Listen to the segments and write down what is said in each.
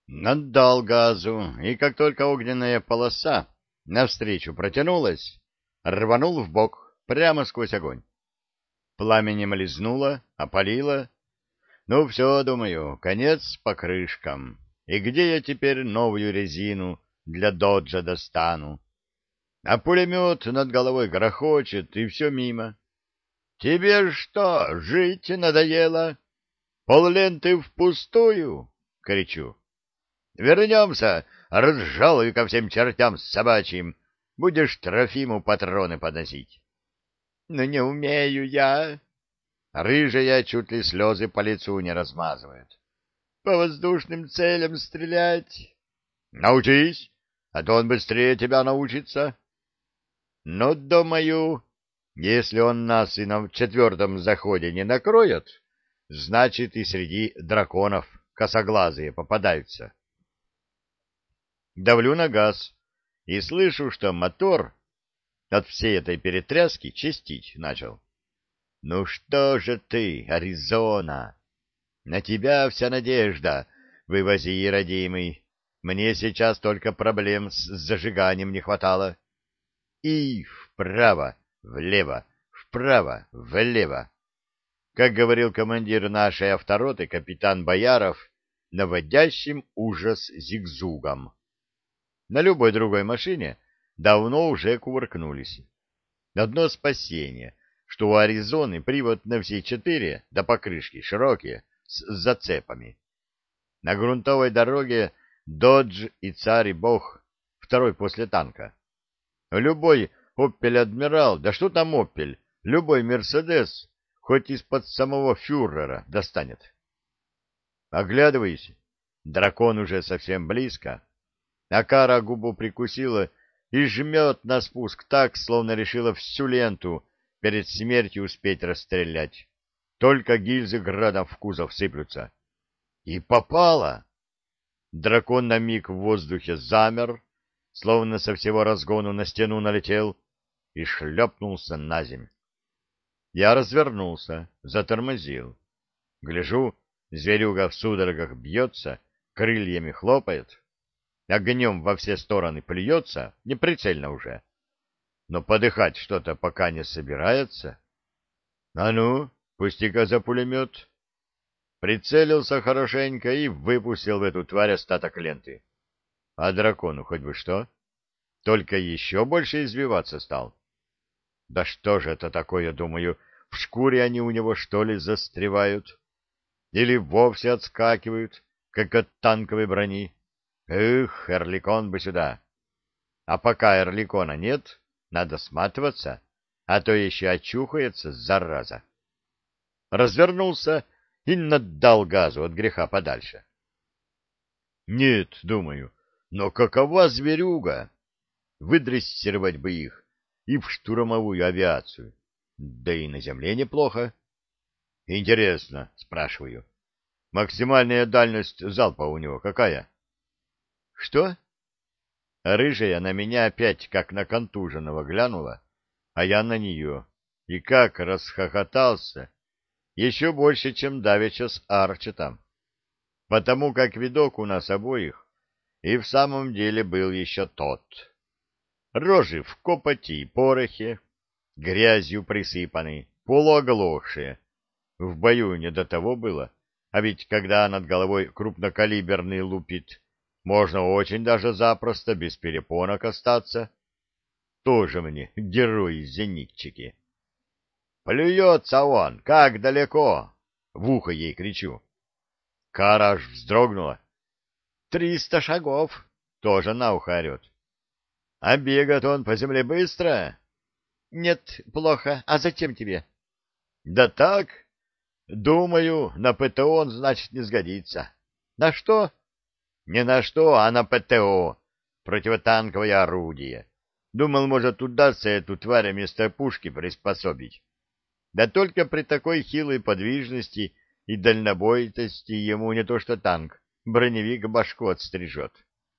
Наддал газу, и как только огненная полоса навстречу протянулась, рванул в бок прямо сквозь огонь. Пламенем лизнуло, опалило. Ну все, думаю, конец покрышкам. И где я теперь новую резину для доджа достану? А пулемет над головой грохочет, и все мимо. Тебе что, жить надоело? Полленты впустую? — кричу. Вернемся, разжалую ко всем чертям собачьим. Будешь Трофиму патроны подносить. Но не умею я. Рыжая чуть ли слезы по лицу не размазывает. По воздушным целям стрелять. Научись, а то он быстрее тебя научится. Но, думаю, если он нас и на четвертом заходе не накроет, значит и среди драконов косоглазые попадаются. Давлю на газ и слышу, что мотор от всей этой перетряски чистить начал. Ну что же ты, Аризона? На тебя вся надежда. Вывози, родимый. Мне сейчас только проблем с зажиганием не хватало. И вправо, влево, вправо, влево. Как говорил командир нашей автороты капитан Бояров, наводящим ужас зигзугом. На любой другой машине давно уже кувыркнулись. Одно спасение, что у Аризоны привод на все четыре, да покрышки широкие, с зацепами. На грунтовой дороге Додж и царь и бог, второй после танка. Любой «Опель Адмирал», да что там «Опель», любой «Мерседес», хоть из-под самого фюрера достанет. Оглядывайся, дракон уже совсем близко. Акара губу прикусила и жмет на спуск так, словно решила всю ленту перед смертью успеть расстрелять. Только гильзы градом в кузов сыплются. И попала! Дракон на миг в воздухе замер, словно со всего разгону на стену налетел и шлепнулся на земь. Я развернулся, затормозил. Гляжу, зверюга в судорогах бьется, крыльями хлопает. Огнем во все стороны плюется, неприцельно уже. Но подыхать что-то пока не собирается. А ну, пусти-ка за пулемет. Прицелился хорошенько и выпустил в эту тварь остаток ленты. А дракону хоть бы что? Только еще больше извиваться стал. Да что же это такое, думаю, в шкуре они у него, что ли, застревают? Или вовсе отскакивают, как от танковой брони? Эх, Эрликон бы сюда. А пока Эрликона нет, надо сматываться, а то еще очухается, зараза. Развернулся и наддал газу от греха подальше. Нет, думаю, но какова зверюга? Выдрессировать бы их и в штурмовую авиацию. Да и на земле неплохо. Интересно, спрашиваю. Максимальная дальность залпа у него какая? Что? Рыжая на меня опять как на контуженного глянула, а я на нее. И как расхохотался. Еще больше, чем давеча с Арчетом. Потому как видок у нас обоих и в самом деле был еще тот. Рожи в копоти и порохе, грязью присыпаны, полуоглохшие. В бою не до того было, а ведь когда над головой крупнокалиберный лупит, можно очень даже запросто без перепонок остаться. Тоже мне герои-зенитчики. Плюется он, как далеко! В ухо ей кричу. Кара аж вздрогнула. 300 шагов! Тоже на ухо орет. А бегает он по земле быстро? Нет, плохо. А зачем тебе? Да так. Думаю, на ПТО он, значит, не сгодится. На что? Не на что, а на ПТО. Противотанковое орудие. Думал, может, удастся эту тварь вместо пушки приспособить. Да только при такой хилой подвижности и дальнобойности ему не то что танк, броневик башку отстрижет.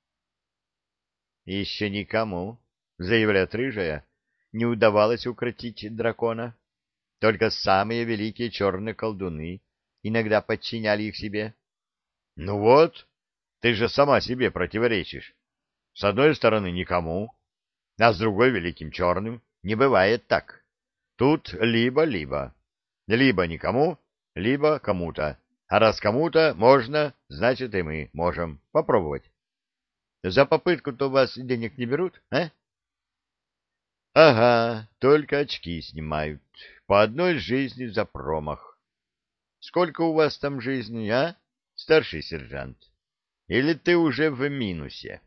Еще никому, заявляет рыжая, не удавалось укротить дракона. Только самые великие черные колдуны иногда подчиняли их себе. Ну вот, Ты же сама себе противоречишь. С одной стороны никому, а с другой великим черным. Не бывает так. Тут либо-либо. Либо никому, либо кому-то. А раз кому-то можно, значит и мы можем попробовать. За попытку-то у вас денег не берут, а? Ага, только очки снимают. По одной жизни за промах. Сколько у вас там жизни, а, старший сержант? Или ты уже в минусе?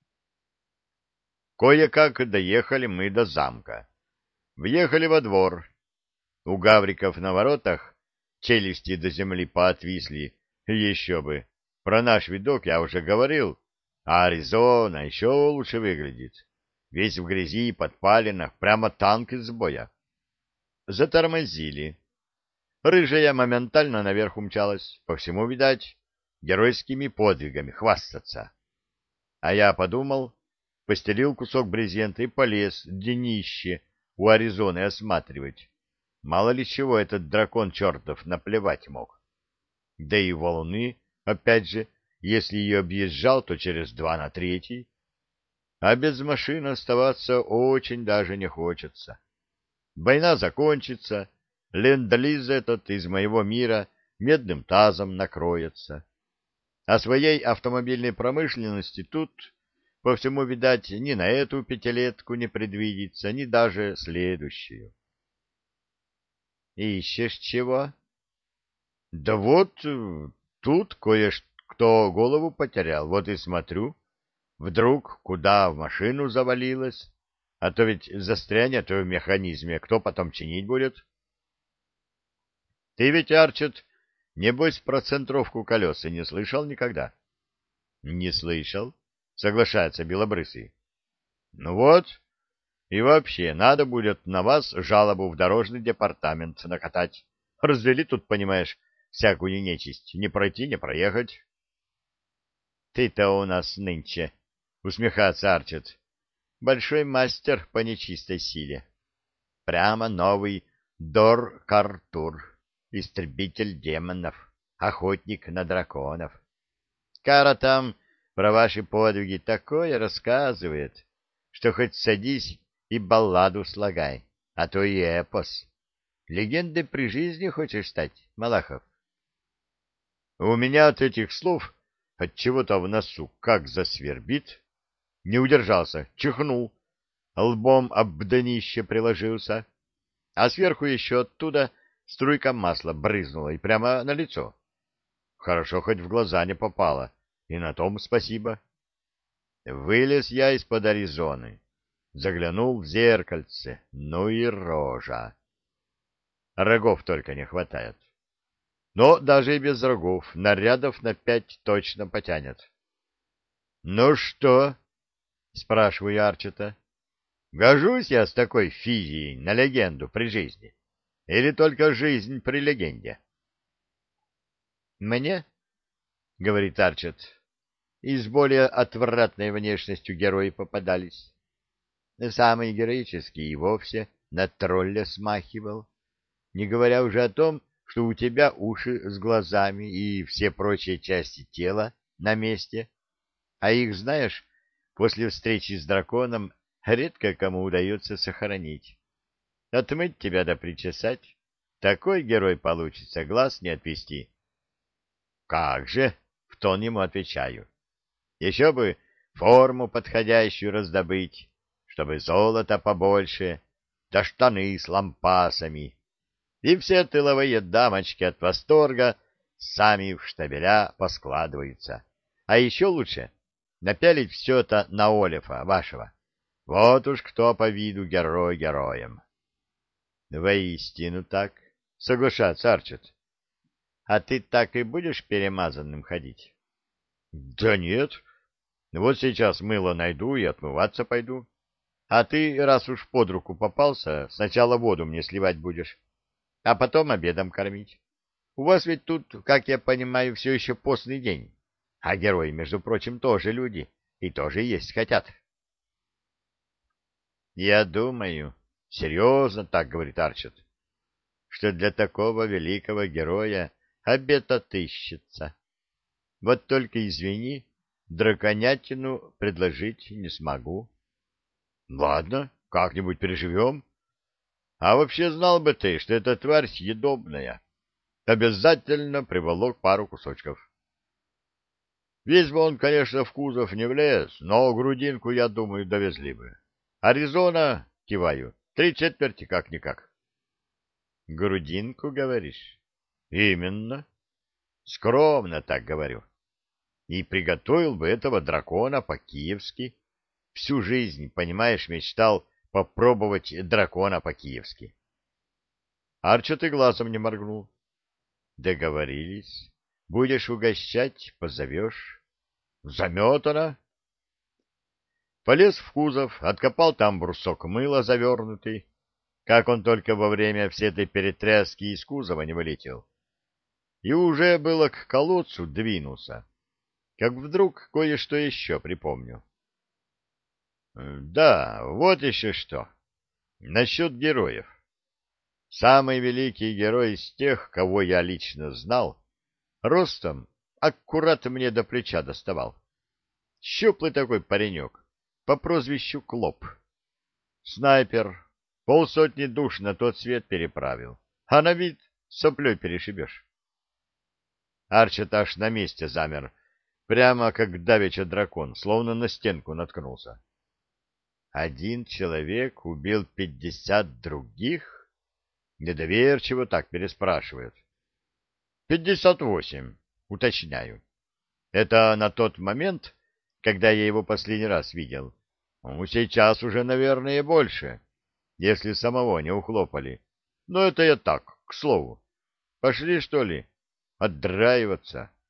Кое-как доехали мы до замка. Въехали во двор. У гавриков на воротах челюсти до земли поотвисли. Еще бы. Про наш видок я уже говорил. А Аризона еще лучше выглядит. Весь в грязи и подпалинах, прямо танк из боя. Затормозили. Рыжая моментально наверх умчалась. По всему, видать, геройскими подвигами хвастаться. А я подумал, постелил кусок брезента и полез днище у Аризоны осматривать. Мало ли чего этот дракон чертов наплевать мог. Да и волны, опять же, если ее объезжал, то через 2 на 3. А без машины оставаться очень даже не хочется. Война закончится, ленд-лиз этот из моего мира медным тазом накроется. А своей автомобильной промышленности тут, по всему, видать, ни на эту пятилетку не предвидится, ни даже следующую. Ищешь чего? Да вот, тут кое-кто голову потерял, вот и смотрю. Вдруг куда в машину завалилась, а то ведь застрянет в механизме, кто потом чинить будет? Ты ведь, Арчет, небось про центровку колес и не слышал никогда? Не слышал, соглашается Белобрысый. Ну вот, и вообще, надо будет на вас жалобу в дорожный департамент накатать. Развели тут, понимаешь, всякую нечисть. Не пройти, не проехать. Ты-то у нас нынче, усмехается Арчет, большой мастер по нечистой силе. Прямо новый Дор-Картур, истребитель демонов, охотник на драконов. Кара там про ваши подвиги такое рассказывает, что хоть садись и балладу слагай, а то и эпос. Легендой при жизни хочешь стать, Малахов? У меня от этих слов от чего-то в носу как засвербит. Не удержался, чихнул, лбом об днище приложился, а сверху еще оттуда струйка масла брызнула и прямо на лицо. Хорошо, хоть в глаза не попало, и на том спасибо. Вылез я из-под Аризоны, заглянул в зеркальце, ну и рожа. Рогов только не хватает. Но даже и без рогов нарядов на 5 точно потянет. — Ну что? — спрашиваю Арчета. — Гожусь я с такой физией на легенду при жизни? Или только жизнь при легенде? — Мне, — говорит Арчет, — и с более отвратной внешностью герои попадались. Самый героический и вовсе на тролля смахивал, не говоря уже о том, что у тебя уши с глазами и все прочие части тела на месте, а их, знаешь, после встречи с драконом редко кому удается сохранить. Отмыть тебя да причесать. Такой герой получится, глаз не отвести. Как же, в тон ему отвечаю. Еще бы форму подходящую раздобыть, чтобы золота побольше, да штаны с лампасами. И все тыловые дамочки от восторга сами в штабеля поскладываются. А еще лучше напялить все это на Олефа вашего. Вот уж кто по виду герой героем. Воистину так, соглашается Арчет. А ты так и будешь перемазанным ходить? Да нет. Вот сейчас мыло найду и отмываться пойду. А ты, раз уж под руку попался, сначала воду мне сливать будешь, а потом обедом кормить. У вас ведь тут, как я понимаю, все еще постный день. А герои, между прочим, тоже люди и тоже есть хотят. Я думаю, серьезно так говорит Арчет, что для такого великого героя обед отыщется. Вот только извини, драконятину предложить не смогу. Ладно, как-нибудь переживем. А вообще знал бы ты, что эта тварь съедобная. Обязательно приволок пару кусочков. Весь бы он, конечно, в кузов не влез, но грудинку, я думаю, довезли бы. Аризона, киваю, 3/4 как-никак. Грудинку, говоришь? Именно. Скромно так говорю. И приготовил бы этого дракона по-киевски. Всю жизнь, понимаешь, мечтал попробовать дракона по-киевски. Арчо ты глазом не моргнул. Договорились. Будешь угощать, позовешь. Заметано. Полез в кузов, откопал там брусок мыла завернутый. Как он только во время всей этой перетряски из кузова не вылетел. И уже было к колодцу двинулся, как вдруг кое-что еще припомню. Да, вот еще что. Насчет героев. Самый великий герой из тех, кого я лично знал, ростом аккурат мне до плеча доставал. Щуплый такой паренек, по прозвищу Клоп. Снайпер, 50 душ на тот свет переправил, а на вид соплей перешибешь. Арчит аж на месте замер, прямо как давеча дракон, словно на стенку наткнулся. Один человек убил 50 других? Недоверчиво так переспрашивает. 58, уточняю. Это на тот момент, когда я его последний раз видел. Ну, сейчас уже, наверное, больше, если самого не ухлопали. Но это я так, к слову. Пошли, что ли, отдраиваться.